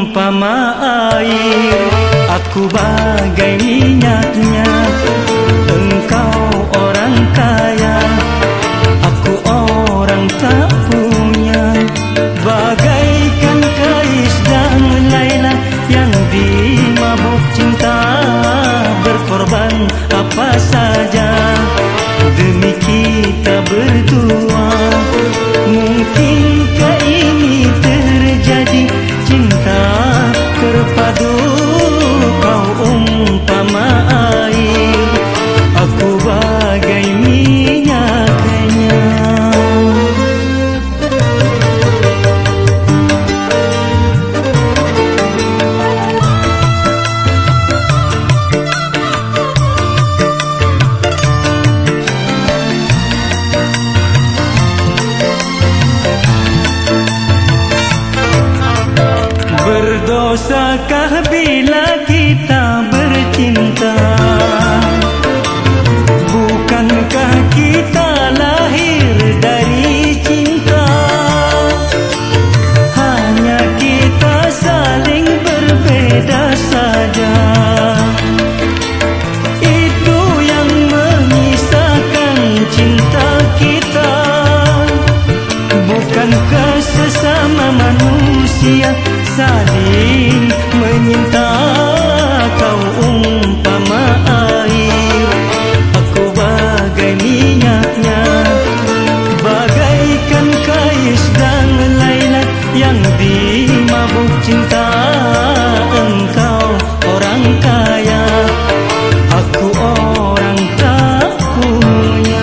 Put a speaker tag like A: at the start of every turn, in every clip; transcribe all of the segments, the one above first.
A: umpama air, aku bagai minyaknya. Engkau orang kaya, aku orang tak punya. Bagaikan Kais dan Laila yang dimabuk cinta, berkorban apa saja demi kita berdua. Mungkinkah ini terjadi, cinta terpadu? Kau umpama air, aku bagai minyaknya. Berdosakah bila kita bercinta? Bukankah kita lahir dari cinta? Hanya kita saling berbeda saja, itu yang menyisakan cinta kita. Bukankah sesama manusia saling menyinta? Kau umpama air, aku bagai minyaknya. Bagaikan Kais dan Laila yang dimabuk cinta. Engkau orang kaya, aku orang tak punya.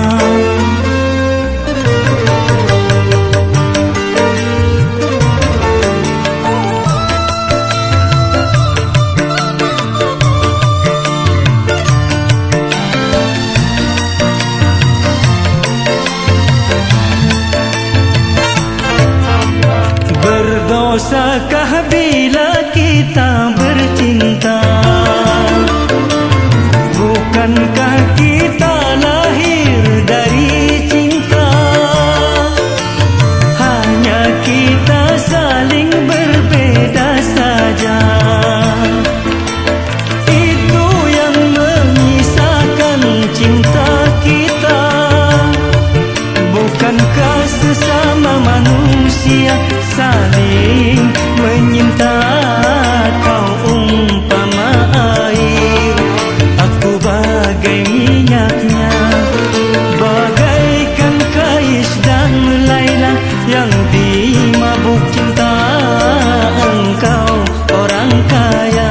A: Berdosakah bila kita bercinta? Bukankah kita lahir dari cinta? Hanya kita saling berbeda saja, itu yang menyisakan cinta kita. Bukankah sesama manusia saling menyinta? Kau umpama air, aku bagai minyaknya. Bagaikan Kais dan Laila yang dimabuk cinta. Engkau orang kaya,